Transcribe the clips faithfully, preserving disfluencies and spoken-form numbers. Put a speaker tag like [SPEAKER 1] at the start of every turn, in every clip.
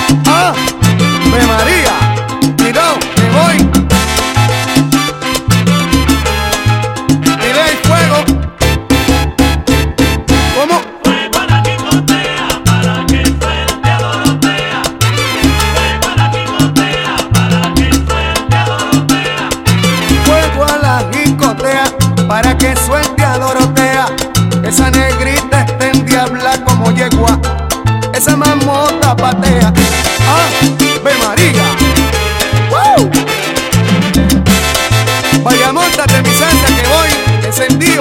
[SPEAKER 1] ¡Ah! ¡Me María! ¡Cuidado, me voy! ¡Mire el fuego! ¿Cómo?
[SPEAKER 2] Fuego a la Quijotea para que suelte a Dorotea. Fuego a la Quijotea para que suelte a Dorotea.
[SPEAKER 1] Fuego a la jicotea para que suelte a Dorotea. Esa negrita está en diabla como yegua, esa mamota patea. ¡Ah! ¡Ve María! ¡Woo! Vaya, móntate mi salsa que voy encendido.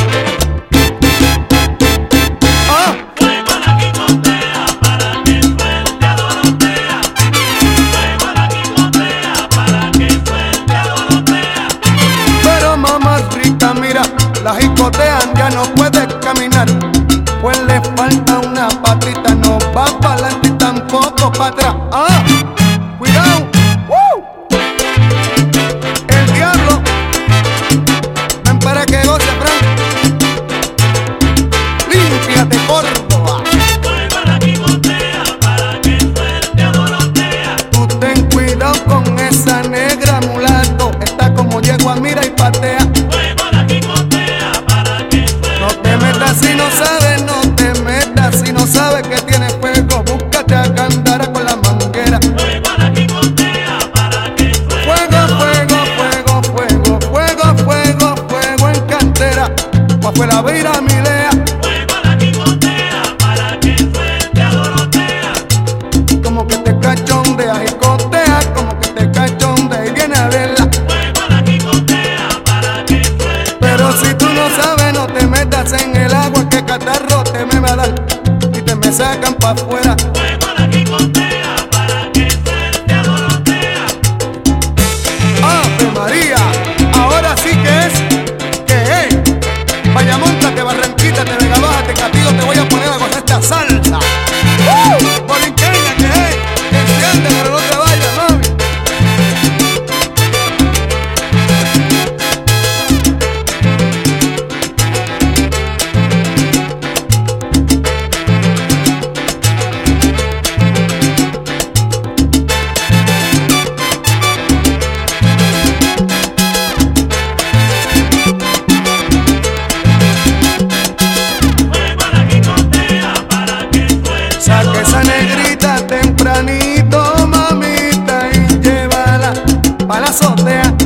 [SPEAKER 1] ¡Ah!
[SPEAKER 2] Fuego a la Quijotea para que suelte a Dorotea. Fuego a la Quijotea para que suelte a Dorotea.
[SPEAKER 1] Pero mamá rica, mira, la jicotean, ya no puede caminar, pues le falta una patita, no va para adelante y tampoco para atrás. ¡Ah! ¡Cuidado! ¡Woo! El diablo, ven para que goce, Fran. Límpiate, Córdoba.
[SPEAKER 2] Fuego a la Quijotea para que suelte a Dorotea.
[SPEAKER 1] Tú ten cuidado con esa negra mulato, está como yegua, mira y patea.
[SPEAKER 2] Fuego a la Quijotea para que suelte.
[SPEAKER 1] No te metas si no sabes, no te metas si no sabes que tiene fuego. Búscate a Candara con la manguera.
[SPEAKER 2] Fuego a la Quijotea para que suelte.
[SPEAKER 1] Fuego, fuego, fuego, fuego, fuego, fuego, fuego en cantera. Pa' afuera vira mi lea.
[SPEAKER 2] Fuego a la Quijotea para que suelte a Dorotea.
[SPEAKER 1] Como que te cachondea y cotea, como que te cachondea y viene a verla.
[SPEAKER 2] Fuego a la Quijotea para que suelte.
[SPEAKER 1] Pero si tú no sabes, no te metas en el agua, que catarro te me va a dar y te me sacan pa' afuera.
[SPEAKER 2] Fuego a la Quijotea para que suelte a Dorotea.
[SPEAKER 1] ¡Ave María! Ahora sí que es, que es. Vaya, móntate, Barranquita, te Vega Baja, te Catillo, te voy a poner a gozar esta salsa. ¡Uh! Borinqueña, que es. Enciende, pero no te vayas, mami.
[SPEAKER 2] Fuego a la Quijotea para que suelte.
[SPEAKER 1] Saque esa negrita tempranito, mamita, y llévala pa' la azotea.